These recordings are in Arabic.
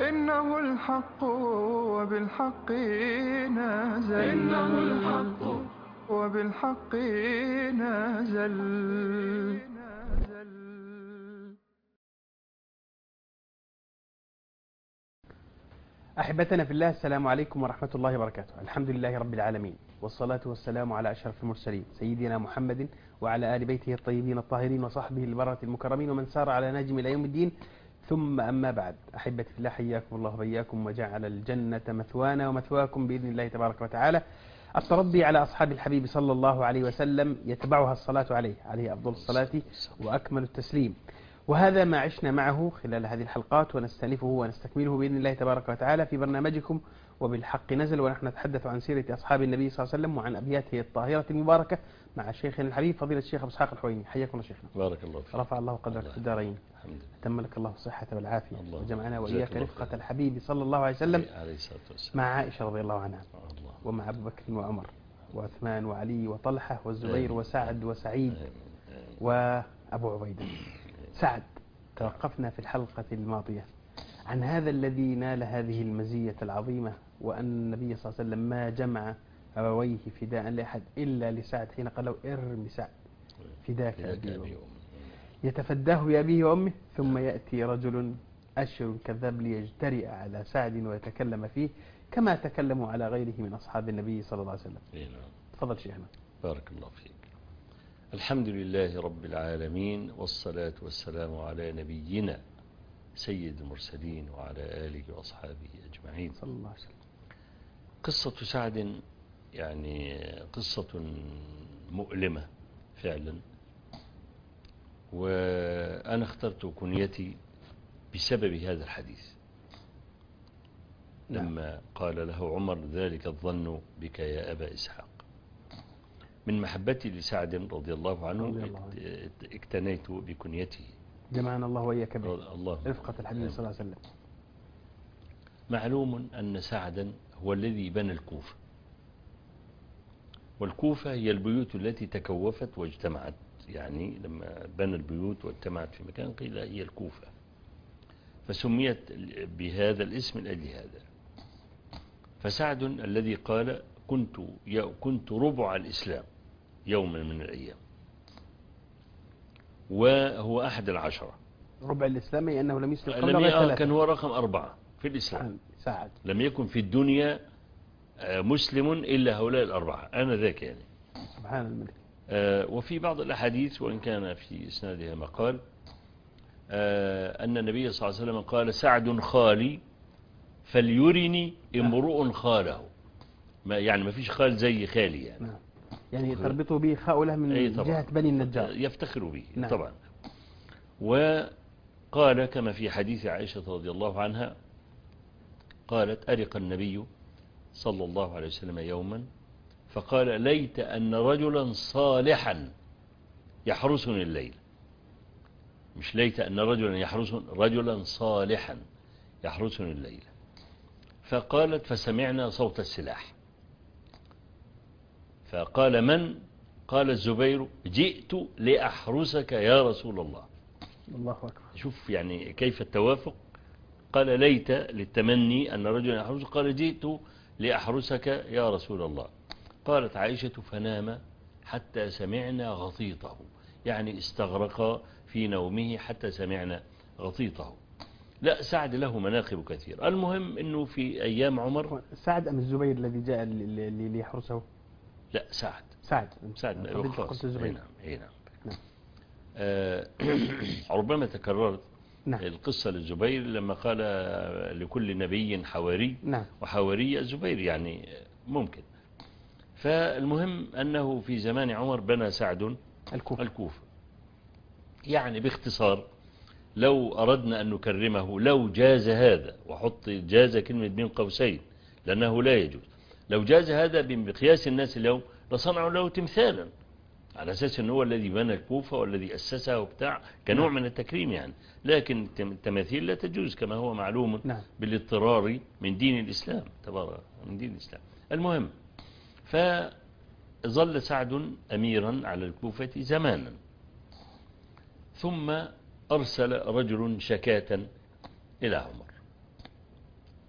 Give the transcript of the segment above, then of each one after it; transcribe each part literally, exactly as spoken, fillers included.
إنه الحق وبالحق نازل إنه الحق وبالحق نازل. أحبتنا في الله، السلام عليكم ورحمة الله وبركاته. الحمد لله رب العالمين، والصلاة والسلام على أشرف المرسلين سيدنا محمد وعلى آل بيته الطيبين الطاهرين وصحبه البررة المكرمين ومن سار على نهجهم إلى يوم الدين. ثم أما بعد، أحبتي في الله، حياكم الله وبياكم وجعل الجنة مثوانا ومثواكم بإذن الله تبارك وتعالى. التربي على أصحاب الحبيب صلى الله عليه وسلم يتبعها الصلاة عليه عليه أفضل الصلاة وأكمل التسليم. وهذا ما عشنا معه خلال هذه الحلقات، ونستأنفه ونستكمله بإذن الله تبارك وتعالى في برنامجكم وبالحق نزل، ونحن نتحدث عن سيرة أصحاب النبي صلى الله عليه وسلم وعن أبياته الطاهرة المباركة مع شيخنا الحبيب فضيلة الشيخ أبو إسحاق الحويني. حياكم الله شيخنا. بارك الله فيك. رفع الله قدرك في الدارين. أتم لك الله الصحة والعافية، وجمعنا وإياك رفقة الحبيب صلى الله عليه وسلم مع عائشة رضي الله عنها، ومع أبو بكر وعمر وعثمان وعلي وطلحة والزبير وسعد وسعيد وأبو عبيدة. سعد، توقفنا في الحلقة الماضية عن هذا الذي نال هذه المزية العظيمة، وأن النبي صلى الله عليه وسلم ما جمع أبويه فداء لأحد إلا لسعد، حين قال له ارم سعد فداك أبي وأمي، يتفداه بأبيه وأمه، ثم يأتي رجل أشر كذاب ليجترئ على سعد ويتكلم فيه كما تكلموا على غيره من أصحاب النبي صلى الله عليه وسلم. تفضل شيخنا. بارك الله فيك. الحمد لله رب العالمين، والصلاة والسلام على نبينا سيد المرسلين وعلى آله وأصحابه أجمعين صلى الله عليه وسلم. قصة سعد يعني قصة مؤلمة فعلا، وأنا اخترت كنيتي بسبب هذا الحديث لما قال له عمر ذلك الظن بك يا أبا إسحاق. من محبتي لسعد رضي الله عنه رضي الله عنه. اكتنيت بكنيته. جمعنا الله وإياك به رفقة الحبيب صلى الله عليه وسلم. معلوم أن سعدا هو الذي بنى الكوفة، والكوفة هي البيوت التي تكوفت واجتمعت، يعني لما بنى البيوت واجتمعت في مكان قيل هي الكوفة، فسميت بهذا الاسم لأجل هذا. فسعد الذي قال كنت كنت ربع الإسلام يوما من الأيام، وهو أحد العشرة. ربع الإسلام أي أنه لم يسلم قبل لم ثلاثة، كان هو رقم أربعة في الإسلام. سعد لم يكن في الدنيا مسلم إلا هؤلاء الأربعة أنا ذاك يعني. سبحان الملك. وفي بعض الأحاديث وإن كان في إسنادها مقال أن النبي صلى الله عليه وسلم قال سعد خالي فليرني امرؤ خاله، ما يعني ما فيش خال زي خالي يعني. نعم. يعني تربطه به خاؤله من جهة بني النجار، يفتخر به. نعم. طبعا. وقال كما في حديث عائشة رضي الله عنها قالت أرق النبي صلى الله عليه وسلم يوما فقال ليت أن رجلا صالحا يحرسني الليل، مش ليت أن رجلا يحرس رجلا صالحا يحرسني الليل. فقالت فسمعنا صوت السلاح، فقال من؟ قال الزبير جئت لأحرسك يا رسول الله. الله أكبر. شوف يعني كيف التوافق. قال ليت للتمني أن رجلا يحرسك، قال جئت لأحرسك يا رسول الله. قالت عائشة فنام حتى سمعنا غطيطه، يعني استغرق في نومه حتى سمعنا غطيطه. لا، سعد له مناقب كثير. المهم أنه في أيام عمر. سعد أم الزبير الذي جاء ليحرسه؟ لا، سعد سعد سعد قلت الزبير. نعم نعم. نعم. آه ربما تكررت نعم. القصة للزبير لما قال لكل نبي حواري. نعم. وحواري الزبير يعني ممكن. فالمهم أنه في زمان عمر بنى سعد الكوفة, الكوفة. يعني باختصار لو أردنا أن نكرمه لو جاز هذا، وحط جاز كلمة بين قوسين لأنه لا يجوز، لو جاز هذا بمقياس الناس اليوم لصنعوا له تمثالا على أساس أنه هو الذي بنى الكوفة والذي أسسها وبتاع كنوع من التكريم يعني. لكن التماثيل لا تجوز كما هو معلوم بالاضطرار من دين الإسلام تبارك من دين الإسلام. المهم فظل سعد أميرا على الكوفة زمانا، ثم أرسل رجل شكاة إلى عمر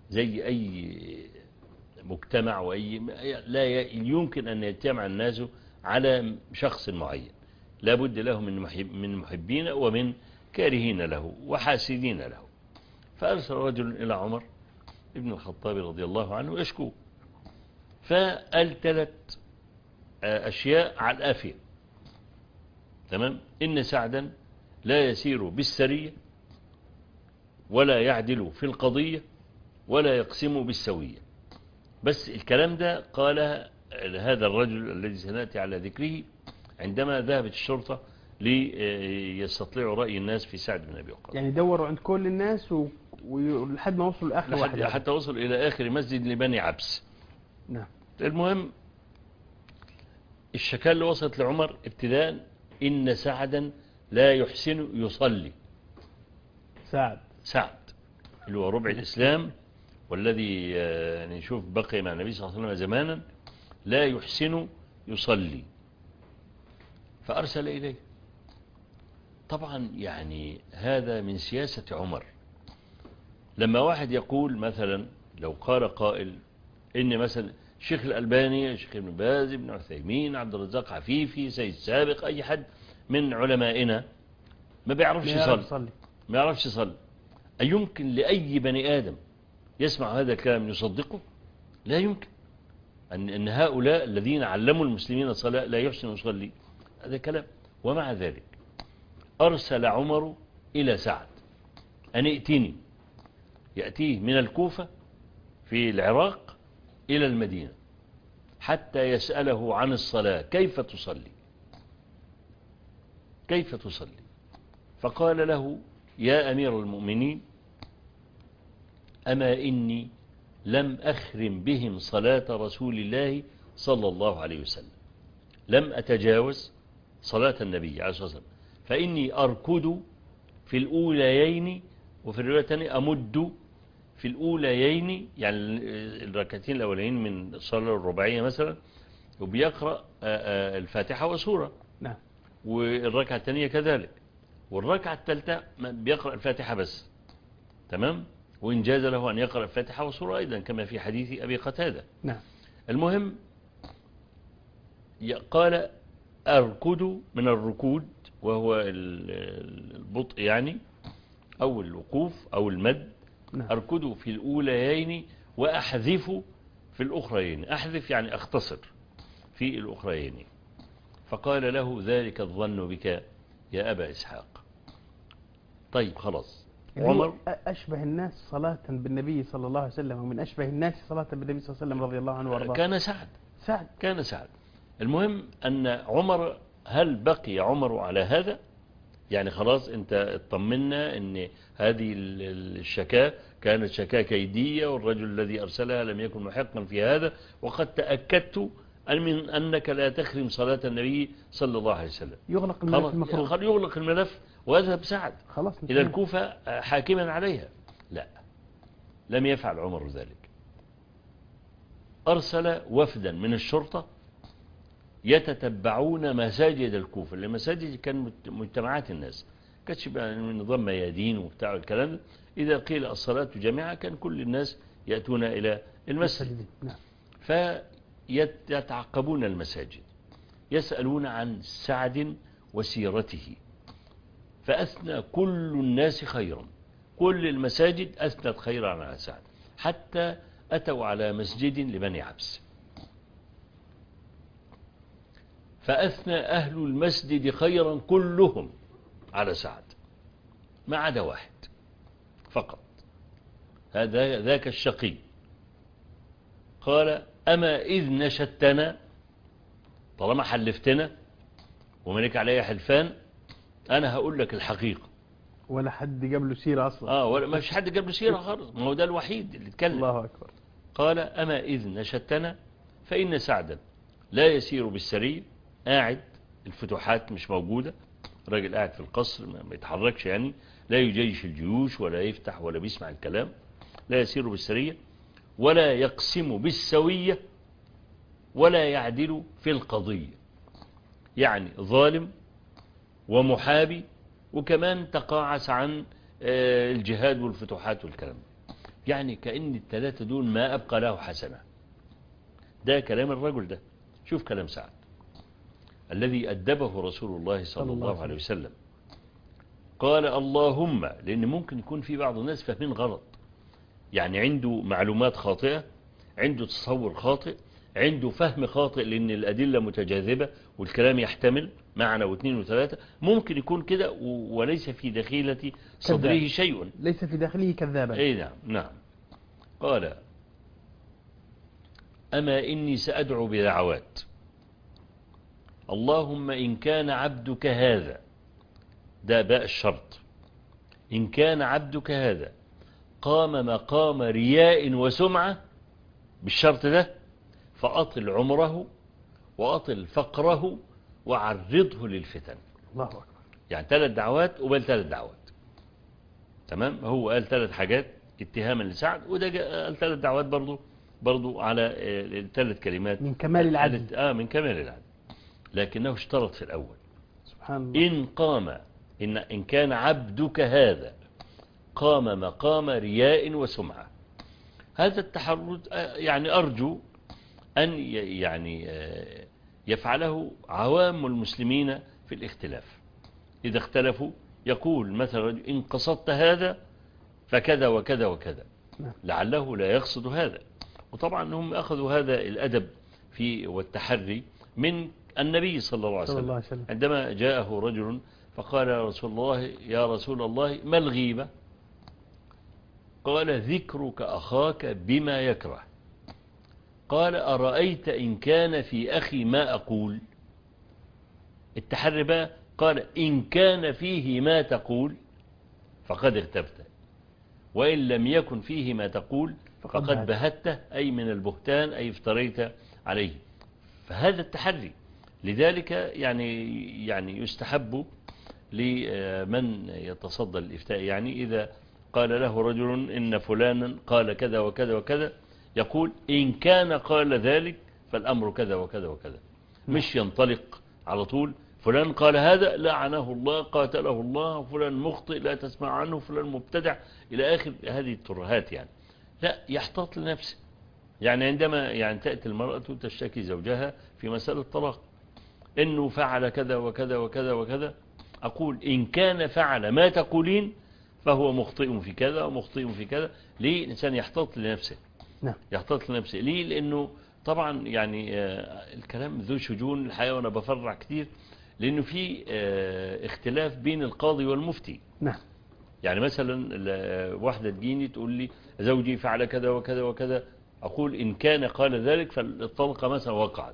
زي أي مجتمع وأي لا يمكن أن يجتمع الناس على شخص معين، لا بد له من محب من محبين ومن كارهين له وحاسدين له. فأرسل رجل إلى عمر ابن الخطاب رضي الله عنه يشكو، فقال ثلاث أشياء على الآفية. تمام. إن سعدا لا يسير بالسرية ولا يعدل في القضية ولا يقسم بالسوية. بس الكلام ده قال هذا الرجل الذي سنأتي على ذكره عندما ذهبت الشرطة ليستطلعوا رأي الناس في سعد بن أبي وقاص. يعني دوروا عند كل الناس و... ولحد ما وصلوا لآخر واحد، حتى وصلوا إلى آخر مسجد لبني عبس. نعم. المهم الشكاية اللي وصلت لعمر ابتداء إن سعدا لا يحسن يصلي. سعد سعد اللي هو ربع الإسلام والذي يعني نشوف بقي مع النبي صلى الله عليه وسلم زمانا لا يحسن يصلي، فأرسل إليه. طبعا يعني هذا من سياسة عمر. لما واحد يقول مثلا، لو قال قائل إن مثلا الشيخ الألباني، الشيخ ابن باز، ابن عثيمين، عبد الرزاق عفيفي، سيد سابق، أي حد من علمائنا ما بيعرفش يصلي، ما يعرفش يصلي، أيمكن لأي بني آدم يسمع هذا الكلام يصدقه؟ لا يمكن. أن أن هؤلاء الذين علموا المسلمين الصلاة لا يحسن يصلي، هذا كلام. ومع ذلك أرسل عمر إلى سعد أن ائتني، يأتيه من الكوفة في العراق إلى المدينة حتى يسأله عن الصلاة، كيف تصلي كيف تصلي فقال له: يا أمير المؤمنين، أما إني لم أخرم بهم صلاة رسول الله صلى الله عليه وسلم، لم أتجاوز صلاة النبي عليه الصلاة والسلام، فإني أركض في الأوليين، وفي الرواية الثانية أمد في الأوليين، يعني الركعتين الأولين من الصلاة الرباعية مثلا، وبيقرأ الفاتحة وسورة. نعم. والركعة الثانية كذلك، والركعة الثالثة بيقرأ الفاتحة بس. تمام. وإن جاز له أن يقرأ الفاتحة وسورة أيضا كما في حديث أبي قتادة. نعم. المهم قال: أركض من الركود، وهو البطء يعني، أو الوقوف أو المد. نعم. أركض في الأوليين وأحذف في الأخرين. أحذف يعني أختصر في الأخرين. فقال له: ذلك الظن بك يا أبا إسحاق. طيب خلاص. عمر أشبه الناس صلاة بالنبي صلى الله عليه وسلم، ومن أشبه الناس صلاة بالنبي صلى الله عليه وسلم رضي الله عنه وارضاه كان سعد. سعد كان سعد. المهم أن عمر، هل بقي عمر على هذا؟ يعني خلاص انت اطمنا ان هذه الشكاة كانت شكاة كيدية، والرجل الذي أرسلها لم يكن محقا في هذا، وقد تأكدت أن من أنك لا تخرم صلاة النبي صلى الله عليه وسلم. يغلق الملف المفروض. يغلق الملف ويذهب سعد خلاص إلى الكوفة حاكما عليها. لا، لم يفعل عمر ذلك. أرسل وفدا من الشرطة يتتبعون مساجد الكوفة، لأن مساجد كان مجتمعات الناس، كانتش بقى من نظام ميادين وبتاع الكلام ده. إذا قيل الصلاة جماعة كان كل الناس يأتون إلى المسجد، فيتعقبون المساجد، يسألون عن سعد وسيرته، فأثنى كل الناس خيرا، كل المساجد أثنت خيرا على سعد، حتى أتوا على مسجد لبني عبس، فأثنى أهل المسجد خيرا كلهم على سعد ما عدا واحد فقط، هذا ذاك الشقي. قال: أما إذ نشدتنا، طالما حلفتنا وملك علي حلفان، أنا هقول لك الحقيقة. ولا حد جاب له سيرة أصلا. آه ولا ما فيش حد جاب له سيرة خالص، ما هو ده الوحيد اللي اتكلم. الله أكبر. قال: أما إذ نشدتنا فإن سعدا لا يسير بالسرية، قاعد، الفتوحات مش موجودة، راجل قاعد في القصر ما يتحركش، يعني لا يجيش الجيوش ولا يفتح ولا بيسمع الكلام، لا يسير بالسرية ولا يقسم بالسوية ولا يعدل في القضية، يعني ظالم ومحابي، وكمان تقاعس عن الجهاد والفتوحات والكلام. يعني كأن الثلاثة دول ما أبقى له حسنة. ده كلام الرجل ده. شوف كلام سعد الذي أدبه رسول الله صلى الله عليه وسلم. قال اللهم، لأن ممكن يكون في بعض الناس فاهمين غلط، يعني عنده معلومات خاطئة، عنده تصور خاطئ، عنده فهم خاطئ، لأن الأدلة متجاذبة والكلام يحتمل معنى واثنين وثلاثة، ممكن يكون كده وليس في دخيلة صدره شيء، ليس في داخله كذابا. أي نعم نعم. قال أما إني سأدعو بدعوات، اللهم إن كان عبدك هذا، ده باء الشرط، إن كان عبدك هذا قام مقام رياء وسمعة بالشرط ده، فأطل عمره وأطل فقره وعرضه للفتن. الله أكبر. يعني ثلاث دعوات وبل ثلاث دعوات. تمام. هو قال ثلاث حاجات اتهاما لسعد، وده قال ثلاث دعوات برضو برضو على ثلاث كلمات من كمال العدل. آه من كمال العدل. لكنه اشترط في الأول سبحان الله. إن قام إن, إن كان عبدك هذا قام مقام رياء وسمعة. هذا التحرج يعني أرجو أن يعني يفعله عوام المسلمين في الاختلاف. إذا اختلفوا يقول مثلا إن قصدت هذا فكذا وكذا وكذا، لعله لا يقصد هذا. وطبعا هم أخذوا هذا الأدب في والتحري من النبي صلى الله عليه وسلم. وسلم عندما جاءه رجل فقال يا رسول الله يا رسول الله ما الغيبة؟ قال ذكرك أخاك بما يكره. قال أرأيت إن كان في أخي ما أقول؟ التحري بقى، قال إن كان فيه ما تقول فقد اغتبته، وإن لم يكن فيه ما تقول فقد بهته، أي من البهتان، أي افتريت عليه. فهذا التحري. لذلك يعني يعني يستحب لمن يتصدى الإفتاء، يعني إذا قال له رجل إن فلانا قال كذا وكذا وكذا، يقول إن كان قال ذلك فالأمر كذا وكذا وكذا، مش ينطلق على طول فلان قال هذا لعنه الله قاتله الله، فلان مخطئ لا تسمع عنه، فلان مبتدع، إلى آخر هذه الترهات. يعني لا، يحتاط لنفسه. يعني عندما يعني تأتي المرأة تشتكي زوجها في مسألة الطلاق إنه فعل كذا وكذا وكذا وكذا، أقول إن كان فعل ما تقولين فهو مخطئ في كذا ومخطئ في كذا. ليه؟ الإنسان يحتاط لنفسه. نعم. يحتاط لنفسه. ليه؟ لأنه طبعا يعني الكلام ذو شجون الحقيقة، وأنا بفرع كتير لأنه في اختلاف بين القاضي والمفتي. نعم. يعني مثلا واحدة تجيني تقول لي زوجي فعل كذا وكذا وكذا، أقول إن كان قال ذلك فالطلقة مثلا وقعت.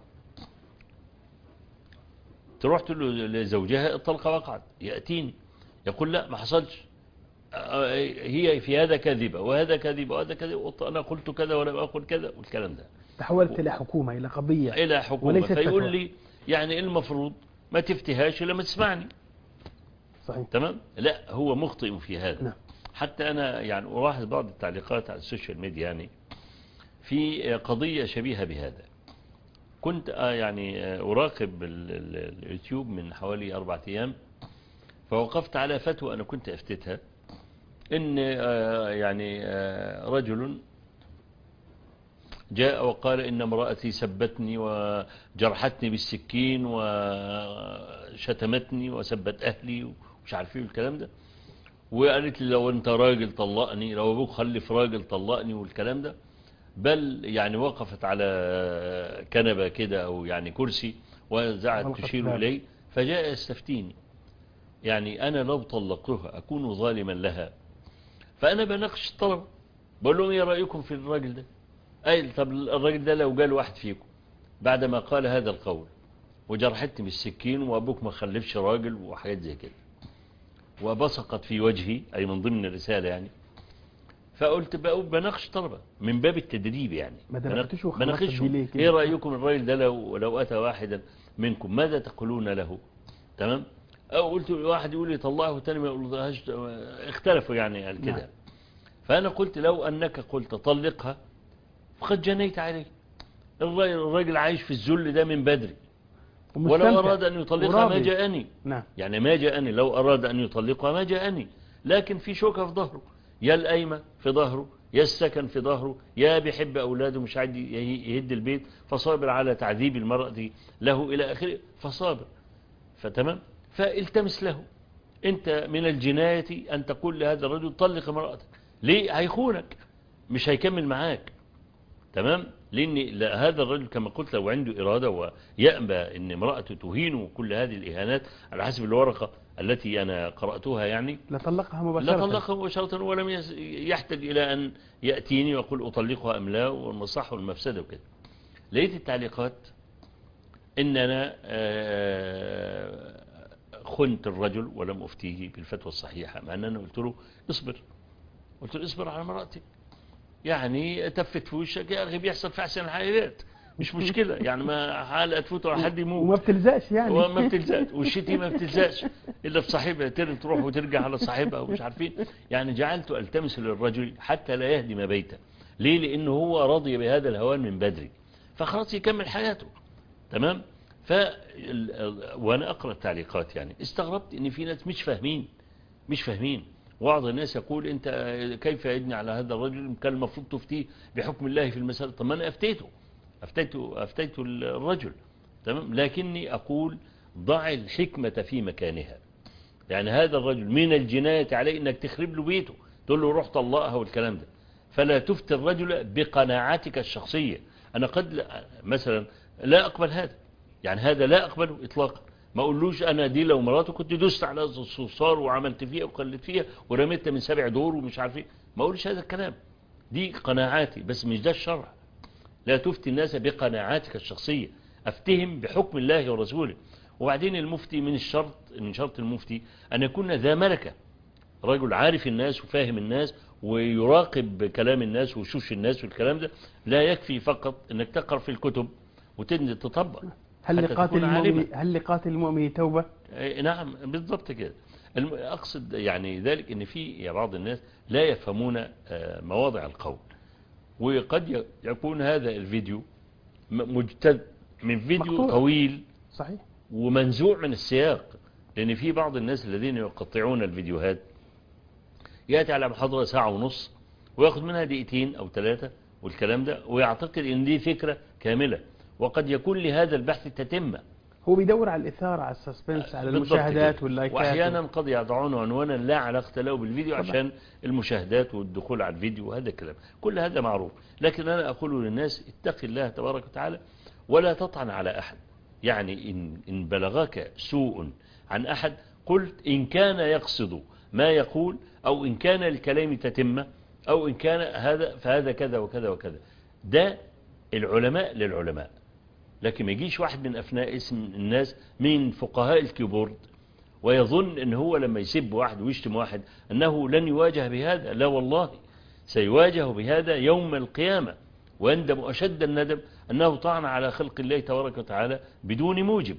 تروح تقول له لزوجها الطلقة وقعت، يأتيني يقول لا ما حصلش، هي في هذا كذبة وهذا كذبة وهذا كذبة، أنا قلت كذا ولم أقل كذا، والكلام ده تحولت إلى حكومة، إلى قضية، إلى حكومة. فيقول لي يعني المفروض ما تفتهاش لما تسمعني. صحيح. تمام. لا، هو مخطئ في هذا. نعم. حتى أنا يعني ألاحظ بعض التعليقات على السوشيال ميديا يعني في قضية شبيهة بهذا. كنت يعني أراقب اليوتيوب من حوالي أربعة أيام، فوقفت على فتوى أنا كنت أفتتها، إن يعني رجل جاء وقال إن امرأتي سبتني وجرحتني بالسكين وشتمتني وسبت أهلي ومش عارفين الكلام ده، وقالت لي لو أنت راجل طلقني، لو أبوك خلف راجل طلقني والكلام ده. بل يعني وقفت على كنبة كده أو يعني كرسي وزعت تشير إليه، فجاء يستفتيني يعني أنا لو طلقتها أكون ظالما لها. فأنا بناقش الطلبة بقول لهم ايه رأيكم في الراجل ده؟ أي طب الراجل ده لو قال واحد فيكم بعدما قال هذا القول وجرحتني بالسكين وأبوك ما خلفش راجل وحاجات زي كده وبصقت في وجهي، أي من ضمن الرسالة يعني، فقلت بقى بناقش طلبة من باب التدريب يعني بناقشهم ايه رأيكم الراجل ده لو لو أتى واحدا منكم ماذا تقولون له؟ تمام. أو قلت واحد يقول لي طلعه والثاني ما يقولهاش، اختلفوا يعني قال كده. فأنا قلت لو أنك قلت طلقها فقد جنيت عليه. الراجل عايش في الذل ده من بدري، ولو أراد أن يطلقها ما جاءني. نعم. يعني ما جاءني، لو أراد أن يطلقها ما جاءني، لكن في شوكة في ظهره، يا الأيمة في ظهره يا السكن في ظهره، يا بيحب أولاده مش عايز يهد البيت، فصابر على تعذيب المرأة له إلى آخره، فصابر. فتمام، فالتمس له. أنت من الجناية أن تقول لهذا الرجل طلق امرأتك. ليه؟ هيخونك، مش هيكمل معاك. تمام، لأن هذا الرجل كما قلت لو عنده إرادة ويأبى أن امرأته تهينه كل هذه الإهانات على حسب الورقة التي أنا قرأتها يعني لطلقها مباشرة، لطلقها مباشرة ولم يحتاج إلى أن يأتيني ويقول أطلقها أم لا والمصلحة والمفسدة وكده. لقيت التعليقات إن أنا خنت الرجل ولم أفتيه بالفتوى الصحيحة، مع أن أنا قلت له اصبر، قلت له اصبر على مرأتك، يعني تفت في وشك يا أخي، بيحصل في أحسن الحالات، مش مشكلة يعني، ما حالة تفوت ولا حد يموت وما بتلزقش يعني، وما بتلزقش، والشتي ما بتلزقش إلا في صاحبها، تروح وترجع على صاحبها ومش عارفين. يعني جعلت ألتمس للرجل حتى لا يهدم بيته. ليه؟ لأنه هو رضي بهذا الهوان من بدري، فخلاص يكمل حياته. تمام. ف وأنا أقرأ التعليقات يعني استغربت إن في ناس مش فاهمين مش فاهمين بعض الناس يقول أنت كيف يدني على هذا الرجل، كان المفروض تفتيه بحكم الله في المسألة. طب ما أنا أفتيته أفتيته أفتيته الرجل. تمام، لكني أقول ضع الحكمة في مكانها. يعني هذا الرجل من الجناية عليه أنك تخرب له بيته، تقول له روح طلقها والكلام ده. فلا تفتي الرجل بقناعاتك الشخصية. أنا قد مثلا لا أقبل هذا، يعني هذا لا أقبله إطلاقا. ما أقولوش أنا دي لو مراته كنت دوست على الصوصار وعملت فيها وقلت فيها ورميتها من سبع دور ومش عارف ايه، ما أقولش هذا الكلام. دي قناعاتي بس مش ده الشرع. لا تفتي الناس بقناعاتك الشخصية، أفتهم بحكم الله ورسوله. وبعدين المفتي من الشرط من شرط المفتي أن يكون ذا ملكة، رجل عارف الناس وفاهم الناس ويراقب كلام الناس وشوش الناس والكلام ده. لا يكفي فقط أنك تقرأ في الكتب وتنزل تطبق. هل لقاتل المؤمن هل لقاتل المؤمن توبة؟ نعم بالضبط كده. أقصد يعني ذلك أن في بعض الناس لا يفهمون مواضع القول، وقد يكون هذا الفيديو مجتد من فيديو مقطوع طويل صحيح ومنزوع من السياق. لأن في بعض الناس الذين يقطعون الفيديوهات يأتي على محاضرة ساعة ونص ويأخذ منها دقيقتين أو ثلاثة والكلام ده، ويعتقد أن دي فكرة كاملة، وقد يكون لهذا البحث تتمة. هو بيدور على الإثارة، على السسبنس، على المشاهدات واللايكات، وأحيانا قد يضعون عنوانا لا علاقة له بالفيديو طبعا عشان المشاهدات والدخول على الفيديو وهذا الكلام. كل هذا معروف، لكن أنا أقول للناس اتق الله تبارك وتعالى ولا تطعن على أحد. يعني إن, إن بلغك سوء عن أحد قلت إن كان يقصد ما يقول، أو إن كان الكلام تتمة، أو إن كان هذا فهذا كذا وكذا وكذا. ده العلماء للعلماء. لكن ما يجيش واحد من أفناء اسم الناس من فقهاء الكيبورد ويظن أن هو لما يسب واحد ويشتم واحد أنه لن يواجه بهذا. لا والله، سيواجه بهذا يوم القيامة، ويندم أشد الندم أنه طعن على خلق الله تبارك وتعالى بدون موجب.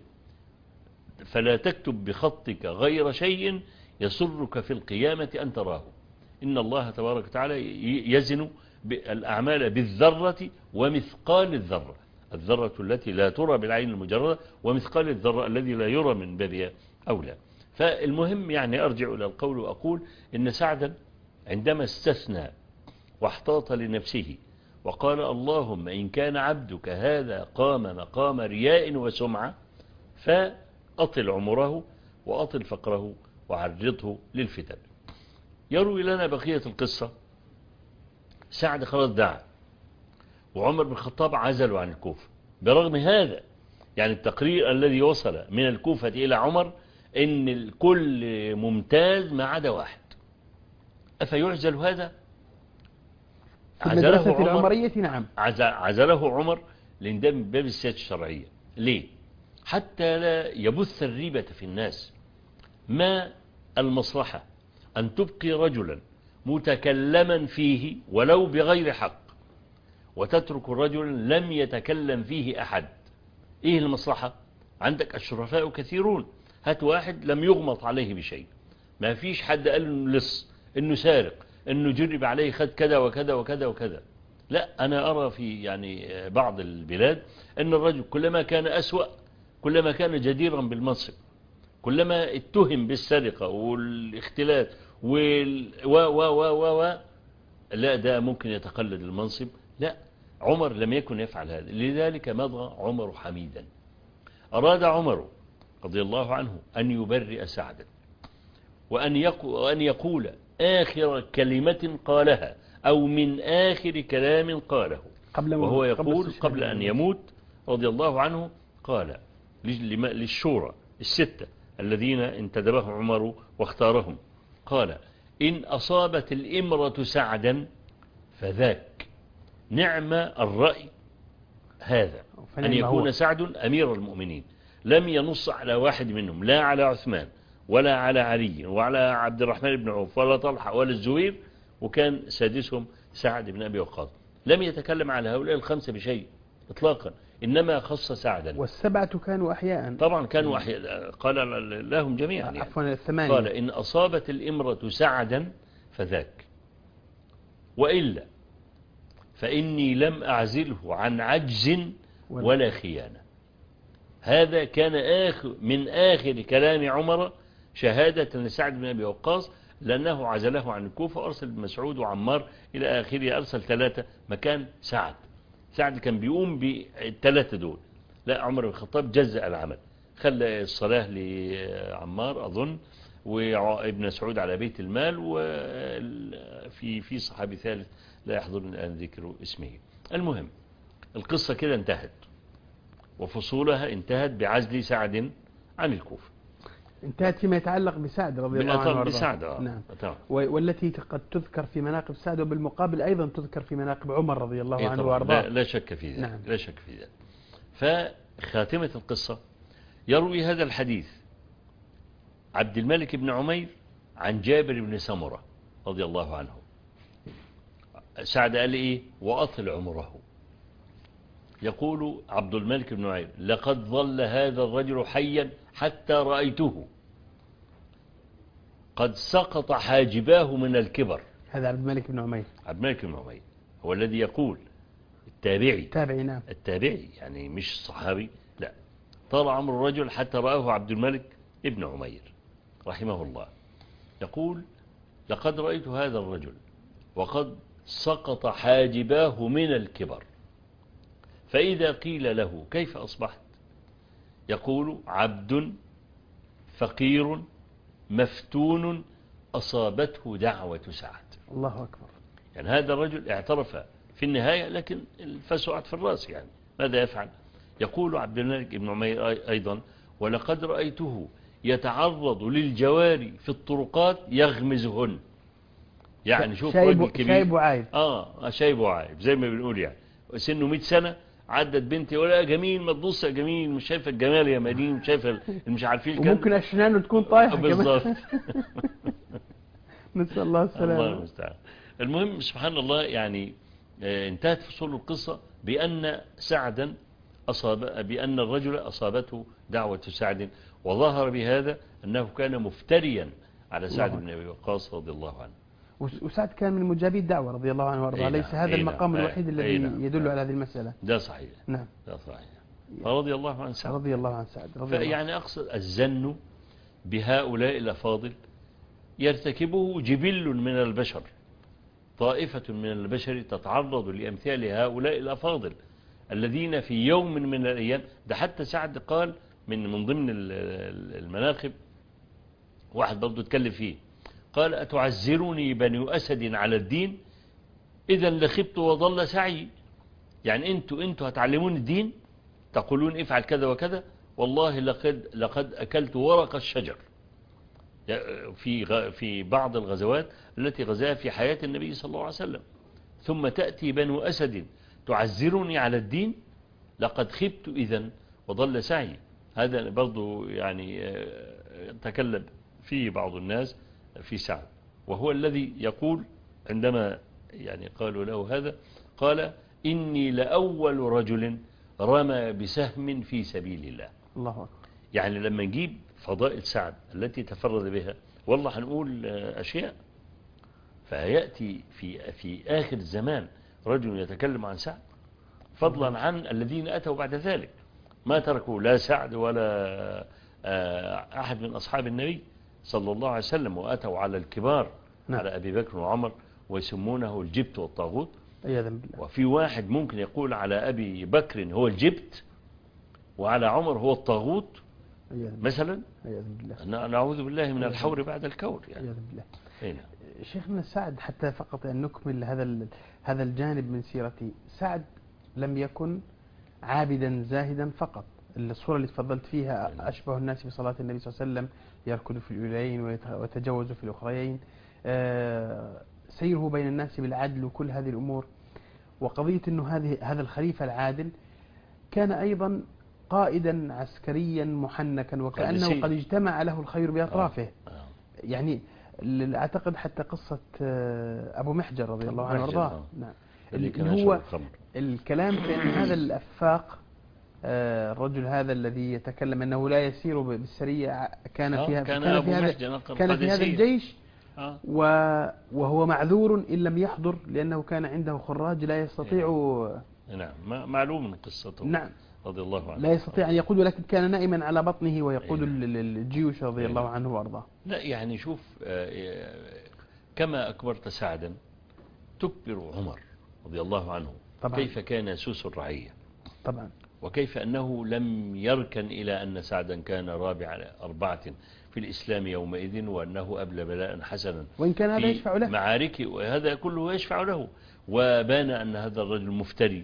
فلا تكتب بخطك غير شيء يسرك في القيامة أن تراه. إن الله تبارك وتعالى يزن الأعمال بالذرة ومثقال الذرة، الذرة التي لا ترى بالعين المجردة، ومثقال الذرة الذي لا يرى من بابها أولى. فالمهم يعني أرجع إلى القول وأقول إن سعدا عندما استثنى واحتاط لنفسه وقال اللهم إن كان عبدك هذا قام مقام رياء وسمعة فأطل عمره وأطل فقره وعرضه للفتن. يروي لنا بقية القصة. سعد خلاص دعا، وعمر بن الخطاب عزله عن الكوفة. برغم هذا يعني التقرير الذي وصل من الكوفة إلى عمر إن الكل ممتاز ما عدا واحد. أفيعزل هذا؟ عزله عمر العمرية. نعم عزله عمر لأن ده من باب السياسة الشرعية. ليه؟ حتى لا يبث الريبة في الناس. ما المصلحة أن تبقي رجلا متكلما فيه ولو بغير حق، وتترك الرجل لم يتكلم فيه أحد؟ إيه المصلحة؟ عندك الشرفاء كثيرون، هات واحد لم يغمط عليه بشيء، ما فيش حد قال إنه لص، إنه سارق، إنه جرب عليه خد كذا وكذا وكذا وكذا. لا، أنا أرى في يعني بعض البلاد أن الرجل كلما كان أسوأ كلما كان جديرا بالمنصب، كلما اتهم بالسرقة والاختلاس وال و و و و لا ده ممكن يتقلد المنصب، لا، عمر لم يكن يفعل هذا. لذلك مضى عمر حميدا. أراد عمر رضي الله عنه أن يبرئ سعدا، وأن وأن يقول آخر كلمة قالها أو من آخر كلام قاله، وهو يقول قبل أن يموت رضي الله عنه، قال للشورى الستة الذين انتدبهم عمر واختارهم، قال إن أصابت الإمرة سعدا فذاك نعم الرأي هذا، أن يكون سعد أمير المؤمنين. لم ينص على واحد منهم، لا على عثمان ولا على علي وعلى عبد الرحمن بن عوف ولا طلحة ولا الزبير، وكان سادسهم سعد بن أبي وقاص. لم يتكلم على هؤلاء الخمسة بشيء إطلاقا، إنما خص سعدا. والسبعة كانوا أحياء، طبعا كانوا أحياء، قال لهم جميعا يعني. عفوا الثمانية، قال إن أصابت الإمرة سعدا فذاك، وإلا فإني لم أعزله عن عجز ولا خيانة. هذا كان آخر من آخر كلام عمر شهادة لسعد بن أبي وقاص، لأنه عزله عن الكوفة وأرسل بن مسعود وعمار إلى آخره، أرسل ثلاثة مكان سعد. سعد كان بيقوم بالثلاثة دول، لا، عمر بن الخطاب جزأ العمل، خلى الصلاة لعمار أظن، وابن مسعود على بيت المال، وفي في صحابي ثالث لا يحضرني الآن ذكر اسمه. المهم القصة كده انتهت، وفصولها انتهت بعزل سعد عن الكوفة. انتهت فيما يتعلق بسعد رضي الله عنه وارضاه. بسعد آه. نعم. والتي قد تذكر في مناقب سعد، وبالمقابل أيضا تذكر في مناقب عمر رضي الله إيه عنه وارضاه. لا, لا شك في ذلك. نعم. لا شك في ذلك. فخاتمة القصة يروي هذا الحديث عبد الملك بن عمير عن جابر بن سمرة رضي الله عنه. سعد قال إيه؟ وأطل عمره. يقول عبد الملك بن عمير لقد ظل هذا الرجل حيا حتى رأيته قد سقط حاجباه من الكبر. هذا عبد الملك بن عمير. عبد الملك بن عمير هو الذي يقول، التابعي التابعي نعم، التابعي يعني مش صحابي، لا. طال عمر الرجل حتى رآه عبد الملك ابن عمير رحمه الله، يقول لقد رأيت هذا الرجل وقد سقط حاجباه من الكبر، فإذا قيل له كيف أصبحت؟ يقول عبد فقير مفتون أصابته دعوة سعد. الله أكبر. يعني هذا الرجل اعترف في النهاية، لكن الفاس وقعت في الرأس، يعني ماذا يفعل؟ يقول عبد الملك بن عمير أيضا ولقد رأيته يتعرض للجواري في الطرقات يغمزهن. يعني شوف راجل كبير، شايب وعايب. آه شايب وعايب زي ما بنقول، يعني سنه مئة سنة، عدت بنتي ولا جميل، ما تبص يا جميل، مش شايفه الجمال يا مدين، مش شايفه مش عارفين كده، وممكن أسنانه تكون طايحة بالظبط. نسأل الله السلامة. الله المستعان. المهم سبحان الله، يعني انتهت فصول القصة بأن سعدا أصاب، بأن الرجل أصابته دعوة سعد، وظهر بهذا أنه كان مفتريا على سعد بن أبي وقاص رضي الله عنه. وسعد كان من مجابي الدعوة رضي الله عنه وارضاه، ليس هذا المقام الوحيد الذي يدل على هذه المسألة. ده صحيح. نعم. ده صحيح. فرضي الله عن سعد. رضي الله عن سعد. رضي الله. يعني أقصد الزن بهؤلاء الأفاضل يرتكبه جبل من البشر، طائفة من البشر تتعرض لأمثال هؤلاء الأفاضل الذين في يوم من الأيام، ده حتى سعد قال من من ضمن المناقب، واحد برضو اتكلم فيه، قال أتعزرني بني أسد على الدين إذا لخبت وضل سعي. يعني أنتوا أنتوا هتعلمون الدين، تقولون افعل كذا وكذا، والله لقد لقد أكلت ورق الشجر. في في بعض الغزوات التي غزاها في حياة النبي صلى الله عليه وسلم، ثم تأتي بنو أسد تعزرني على الدين، لقد خبت إذن وضل سعي. هذا برضو يعني تكلم فيه بعض الناس في سعد، وهو الذي يقول عندما يعني قالوا له هذا، قال إني لأول رجل رمى بسهم في سبيل الله. الله أكبر. يعني لما نجيب فضائل سعد التي تفرد بها، والله هنقول أشياء، فيأتي في في آخر الزمان رجل يتكلم عن سعد، فضلا عن الذين أتوا بعد ذلك، ما تركوا لا سعد ولا أحد من أصحاب النبي صلى الله عليه وسلم، وأتوا على الكبار، نعم. على أبي بكر وعمر ويسمونه الجبت والطاغوت. عياذا بالله. وفي واحد ممكن يقول على أبي بكر هو الجبت وعلى عمر هو الطاغوت مثلا. عياذا بالله. نعوذ بالله من الحور بعد الكور يعني. عياذا بالله. هنا. شيخنا سعد، حتى فقط أن نكمل هذا هذا الجانب من سيرته، سعد لم يكن عابدا زاهدا فقط. الصورة اللي تفضلت فيها أشبه الناس بصلاة النبي صلى الله عليه وسلم، يركض في الأوليين ويتجوز في الأخريين، سيره بين الناس بالعدل وكل هذه الأمور. وقضية أنه هذه هذا الخليفة العادل كان أيضا قائدا عسكريا محنكا، وكأنه قد اجتمع له الخير بأطرافه. يعني أعتقد حتى قصة أبو محجر رضي الله عنه وارضاه، نعم، اللي هو الكلام في أن هذا الأفاق، الرجل هذا الذي يتكلم أنه لا يسير بالسرية كان فيها كان, كان أبو في هذا كان في هذا الجيش، وهو معذور إن لم يحضر لأنه كان عنده خراج لا يستطيع. نعم، معلوم من قصته. نعم، رضي الله عنه. لا يستطيع أن يقود، ولكن كان نائما على بطنه ويقود الجيوش رضي الله عنه وارضاه. لا يعني شوف، كما أكبرت سعدا تكبر عمر رضي الله عنه طبعا. كيف كان يسوس الرعية طبعا، وكيف أنه لم يركن إلى أن سعدا كان رابع أربعة في الإسلام يومئذ، وأنه أبلى بلاء حسنا وإن كان هذا يشفع له معاركه، وهذا كله يشفع له. وبان أن هذا الرجل مفتري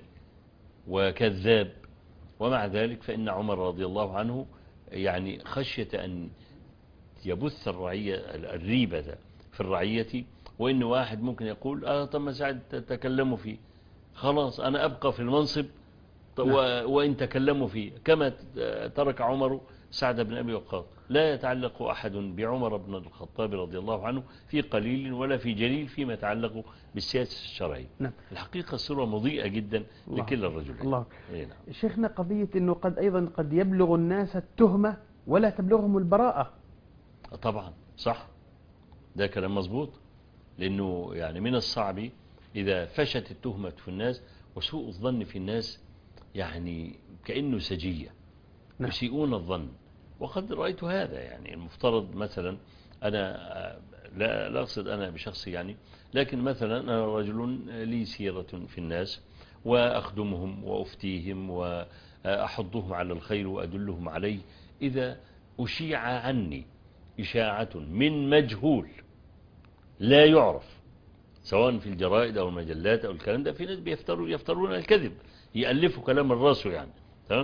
وكذاب، ومع ذلك فإن عمر رضي الله عنه يعني خشية أن يبث الرعية الريبة في الرعية، وإن واحد ممكن يقول آه طب ما سعد تكلموا فيه، خلاص أنا أبقى في المنصب وإن تكلموا فيه، كما ترك عمر سعد بن أبي وقاص. لا يتعلق أحد بعمر بن الخطاب رضي الله عنه في قليل ولا في جليل فيما يتعلق بالسياسة الشرعية. نعم. الحقيقة الصورة مضيئة جدا لكل الرجلين. الله. شيخنا، قضية أنه قد أيضا قد يبلغ الناس التهمة ولا تبلغهم البراءة. طبعا صح، ده كلام مظبوط، لأنه يعني من الصعب إذا فشت التهمة في الناس وسوء الظن في الناس، يعني كأنه سجية. نعم. يسيئون الظن، وقد رأيت هذا. يعني المفترض مثلا أنا لا, لا أقصد أنا بشخصي يعني، لكن مثلا أنا رجل لي سيرة في الناس وأخدمهم وأفتيهم وأحضهم على الخير وأدلهم عليه. إذا أشيع عني إشاعة من مجهول لا يعرف، سواء في الجرائد أو المجلات أو الكلام ده، في ناس بيفتروا يفترون الكذب، يألفوا كلام الراس يعني، تمام.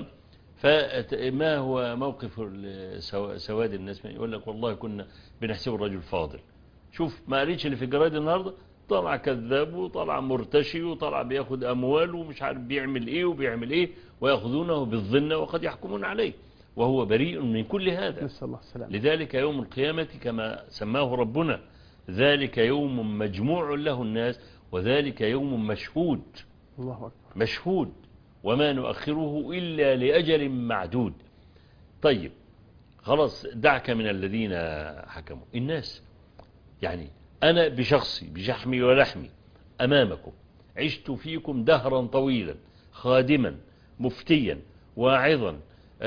فما هو موقف سواد الناس؟ يقول لك والله كنا بنحسب الرجل فاضل، شوف ما قريتش اللي في الجرائد النهارده، طلع كذاب وطلع مرتشي وطلع بياخد أموال ومش عارف بيعمل إيه وبيعمل إيه، ويأخذونه بالظن وقد يحكمون عليه وهو بريء من كل هذا. نسأل الله السلامة. لذلك يوم القيامة كما سماه ربنا، ذلك يوم مجموع له الناس وذلك يوم مشهود. الله أكبر. مشهود، وما نؤخره إلا لأجل معدود. طيب خلاص، دعك من الذين حكموا الناس. يعني أنا بشخصي بشحمي ولحمي أمامكم عشت فيكم دهرا طويلا، خادما مفتيا واعظا،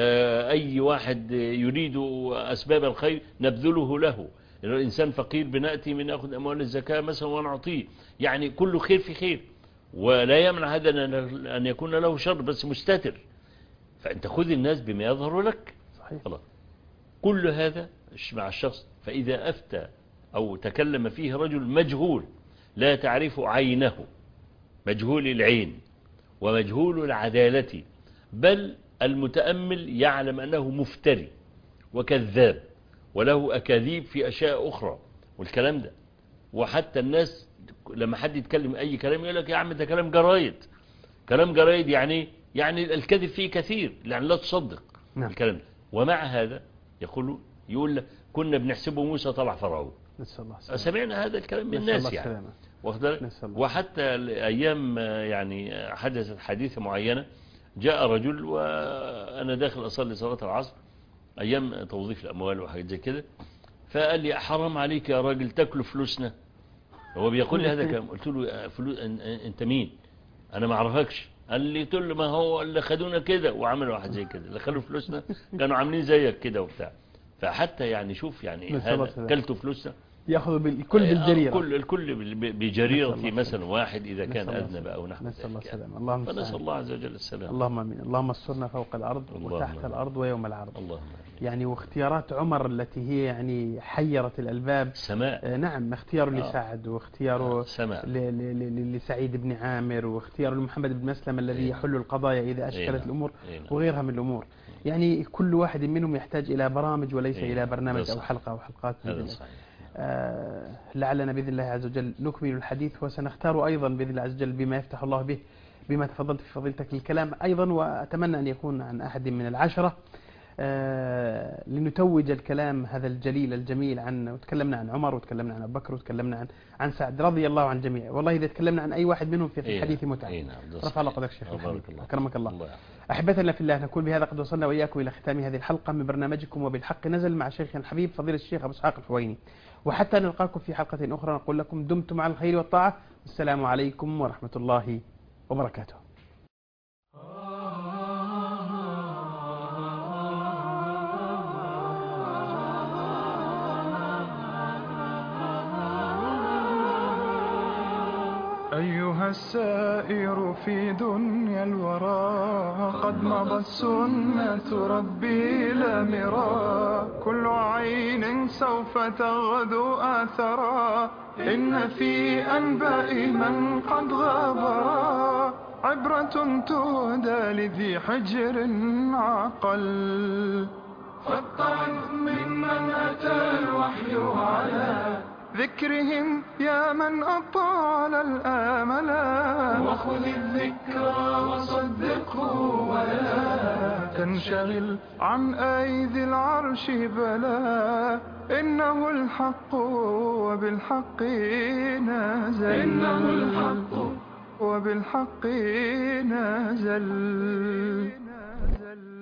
أي واحد يريد أسباب الخير نبذله له. الإنسان فقير بنأتي من أخذ أموال الزكاة مثلا ونعطيه، يعني كله خير في خير، ولا يمنع هذا أن يكون له شر بس مستتر. فأنت خذ الناس بما يظهر لك. صحيح. خلاص. كل هذا مع الشخص، فإذا أفتى أو تكلم فيه رجل مجهول لا تعرف عينه، مجهول العين ومجهول العدالة، بل المتأمل يعلم أنه مفتري وكذاب وله أكاذيب في أشياء أخرى والكلام ده. وحتى الناس لما حد يتكلم أي كلام يقول لك يا عم ده كلام جرايد. كلام جرايد يعني يعني الكذب فيه كثير، يعني لا تصدق. نعم. الكلام ده. ومع هذا يقول يقول لك كنا بنحسبه موسى طلع فرعون. نسأل الله السلامة. سمعنا هذا الكلام من الناس يعني. وحتى أيام يعني حدثت حديثة معينة، جاء رجل وأنا داخل أصلي صلاة العصر أيام توظيف الأموال وحاجات زي كده، فقال لي حرام عليك يا راجل تاكلوا فلوسنا. هو بيقول لي هذا كلام. قلت له فلوس أنت مين؟ أنا ما أعرفكش. قال لي قلت له ما هو اللي خدونا كده وعملوا واحد زي كده، اللي خدوا فلوسنا كانوا عاملين زيك كده وبتاع. فحتى يعني شوف يعني هذا كلتوا فلوسنا يأخذ بالكل بالجريرة، كل الكل بجريرة مثلا واحد إذا كان أذنب أو نحو نسأل الله ذلك. السلامة. اللهم فنسأل الله عز وجل السلام. اللهم امين. اللهم استرنا فوق الأرض وتحت أمين. الأرض ويوم العرض. اللهم يعني واختيارات عمر التي هي يعني حيرت الألباب. سماء. آه نعم، اختياره آه. لسعد، واختياره سماء. لسعيد بن عامر، واختياره لمحمد بن مسلم الذي إيه. يحل القضايا إذا أشكلت إيه. الأمور إيه. وغيرها من الأمور. يعني كل واحد منهم يحتاج إلى برامج وليس إيه. إلى برنامج أو حلقة أو حلقات. هذا صحيح. آه لعلنا بإذن الله عز وجل نكمل الحديث، وسنختار أيضا بإذن الله عز وجل بما يفتح الله به بما تفضلت في فضيلتك الكلام أيضا، وأتمنى أن يكون عن أحد من العشرة آه لنتوج الكلام هذا الجليل الجميل عن، وتكلمنا عن عمر وتكلمنا عن أبو بكر وتكلمنا عن عن سعد رضي الله عن الجميع. والله إذا تكلمنا عن أي واحد منهم في الحديث متعة. رفع الله قدرك شيخ الحبيب، أكرمك الله. الله أحبتنا في الله، نقول بهذا قد وصلنا وإياكم إلى ختام هذه الحلقة من برنامجكم وبالحق نزل مع شيخنا الحبيب فضيلة الشيخ أبو إسحاق الحويني، وحتى نلقاكم في حلقة أخرى نقول لكم دمتم على الخير والطاعة، والسلام عليكم ورحمة الله وبركاته. أيها السائر في دنيا الورى، قد مضت سنة ربي لا مرى، كل عين سوف تغدو آثرا، إن في أنباء من قد غابرا عبرة تهدى لذي حجر عقل، فاتعظ ممن أتى الوحي على ذكرهم يا من أطال الآملا، وخذ الذكرى وصدقه ولا تنشغل عن أيدي العرش بلا، إنه الحق وبالحق نازل، إنه الحق وبالحق نازل.